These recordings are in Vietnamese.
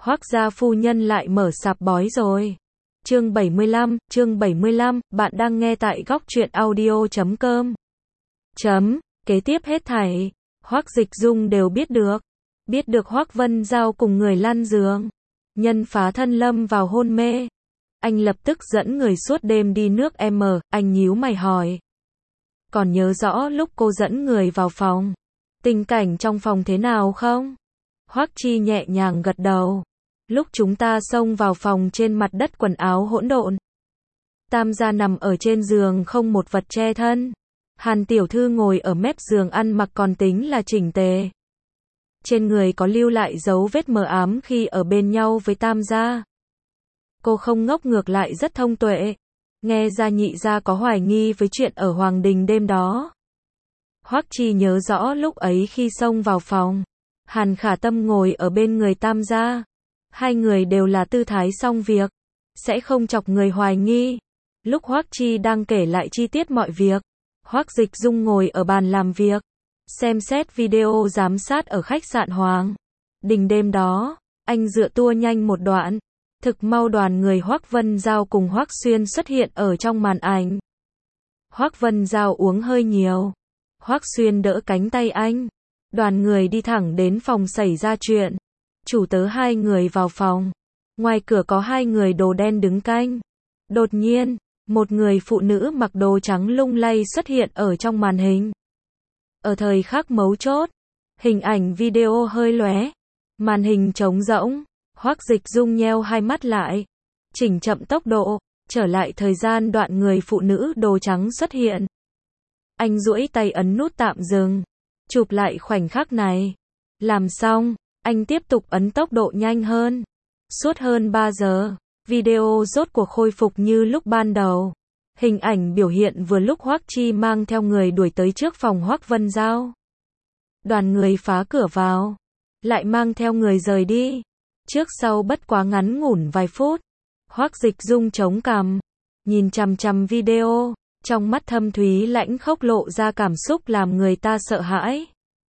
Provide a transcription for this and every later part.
Hoác gia phu nhân lại mở sạp bói rồi. Chương 75, bạn đang nghe tại góc truyện audio.com. Kế tiếp hết thảy, Hoác Dịch Dung đều biết được Hoác Vân Giao cùng người lăn giường, nhân phá thân lâm vào hôn mê. Anh lập tức dẫn người suốt đêm đi nước M, anh nhíu mày hỏi. Còn nhớ rõ lúc cô dẫn người vào phòng, tình cảnh trong phòng thế nào không? Hoắc Chi nhẹ nhàng gật đầu. Lúc chúng ta xông vào phòng, trên mặt đất quần áo hỗn độn. Tam gia nằm ở trên giường không một vật che thân. Hàn tiểu thư ngồi ở mép giường ăn mặc còn tính là chỉnh tề. Trên người có lưu lại dấu vết mờ ám khi ở bên nhau với Tam gia. Cô không ngốc, ngược lại rất thông tuệ. Nghe ra nhị gia có hoài nghi với chuyện ở Hoàng Đình đêm đó. Hoắc Chi nhớ rõ lúc ấy khi xông vào phòng, Hàn Khả Tâm ngồi ở bên người Tam gia. Hai người đều là tư thái xong việc, sẽ không chọc người hoài nghi. Lúc Hoắc Chi đang kể lại chi tiết mọi việc, Hoắc Dịch Dung ngồi ở bàn làm việc, xem xét video giám sát ở khách sạn Hoàng Đình đêm đó. Anh dựa tua nhanh một đoạn. Thực mau đoàn người Hoác Vân Giao cùng Hoác Xuyên xuất hiện ở trong màn ảnh. Hoác Vân Giao uống hơi nhiều. Hoác Xuyên đỡ cánh tay anh. Đoàn người đi thẳng đến phòng xảy ra chuyện. Chủ tớ hai người vào phòng. Ngoài cửa có hai người đồ đen đứng canh. Đột nhiên, một người phụ nữ mặc đồ trắng lung lay xuất hiện ở trong màn hình. Ở thời khắc mấu chốt, hình ảnh video hơi lóe. Màn hình trống rỗng. Hoắc Dịch Dung nheo hai mắt lại, chỉnh chậm tốc độ, trở lại thời gian đoạn người phụ nữ đồ trắng xuất hiện. Anh duỗi tay ấn nút tạm dừng, chụp lại khoảnh khắc này. Làm xong, anh tiếp tục ấn tốc độ nhanh hơn. Suốt hơn 3 giờ, video rốt cuộc khôi phục như lúc ban đầu. Hình ảnh biểu hiện vừa lúc Hoắc Chi mang theo người đuổi tới trước phòng Hoắc Vân Giao. Đoàn người phá cửa vào, lại mang theo người rời đi. Trước sau bất quá ngắn ngủn vài phút. Hoắc Dịch Dung chống cằm, nhìn chằm chằm video, trong mắt thâm thúy lãnh khốc lộ ra cảm xúc làm người ta sợ hãi.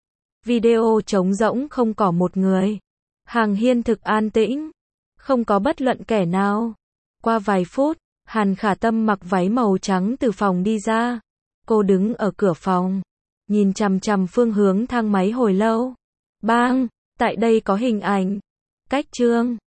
Video trống rỗng, không có một người. Hàng hiên thực an tĩnh, không có bất luận kẻ nào. Qua vài phút, Hàn Khả Tâm mặc váy màu trắng từ phòng đi ra. Cô đứng ở cửa phòng, nhìn chằm chằm phương hướng thang máy hồi lâu. Bang, tại đây có hình ảnh. Cách chương